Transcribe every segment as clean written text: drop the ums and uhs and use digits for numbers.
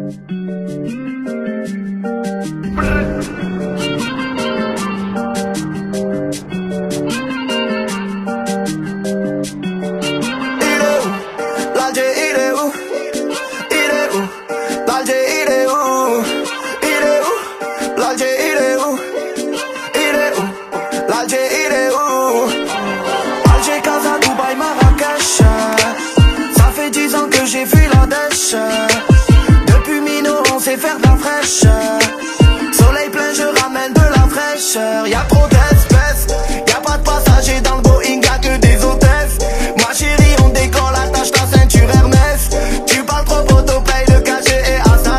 J'ai fui la dèche. Depuis Mino on sait faire de la fraîcheur. Soleil plein je ramène de la fraîcheur. Y'a trop d'espèces, y'a pas de passagers dans le Boeing, y'a que des hôtesses. Ma chérie on décolle, attache ta ceinture Hermès. Tu parles trop photo, paye le cachet et hasta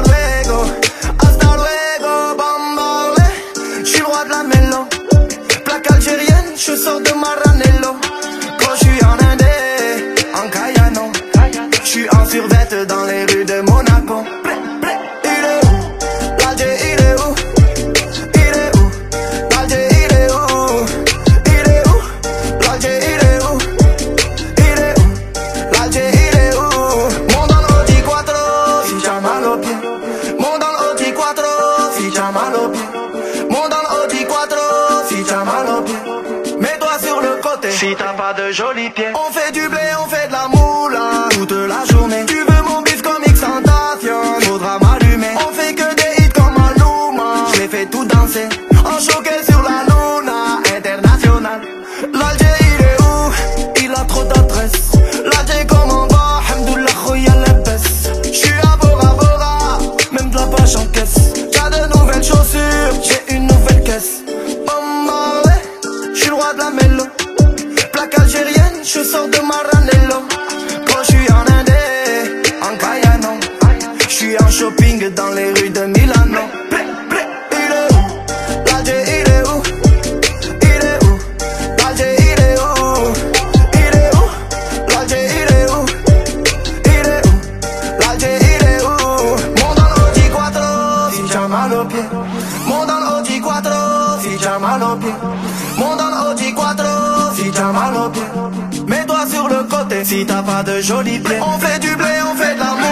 luego, bambale. J'suis le roi de la mélo, plaque algérienne, je sors de Maranello. Quand j'suis en Indé, en Cayano, j'suis en survette dans les rues de Monaco. Il est où? L'Alger, il est où? Il est où? L'Alger, il est où? Il est où? L'Alger, il est où? Il est où? L'Alger, il est où? Monte dans l'Audi Quattro, si t'as mal aux pieds. Monte dans l'Audi Quattro, si t'as mal aux pieds. Monte dans l'Audi Quattro, si t'as mal aux pieds. Mets-toi sur le côté, si t'as pas de jolis pieds. On fait du blé, on fait de la moula toute la journée. Tu veux mon bif comme X-Tentation, faudra m'allumer. On fait que des hits comme Maluma, je les fais tout danser. En choqué sur la luna internationale. L'Alger il est où? Il a trop d'adresse. L'Alger comment va? Hamdoullah khoya la baisse. J'suis à Bora Bora, même de la page en caisse. T'as de nouvelles chaussures, j'ai une nouvelle caisse. Bombardé, j'suis le roi de la mélo. Plaque algérienne, je sors de Maranello. Quand j'suis en Indé, en Cayano, j'suis en shopping dans les rues de Milano. Il est où? L'Alger, il est où? Il est où? L'Alger, il est où? Il est où? L'Alger, il est où? Il est où? L'Alger, il est où? Monte dans l'Audi Quattro, si t'as mal aux pieds. Monte dans l'Audi Quattro, si t'as mal aux pieds. Monte dans l'Audi Quattro, si t'as mal aux pieds. Mets-toi sur le côté, si t'as pas de jolis pieds. On fait du blé, on fait de la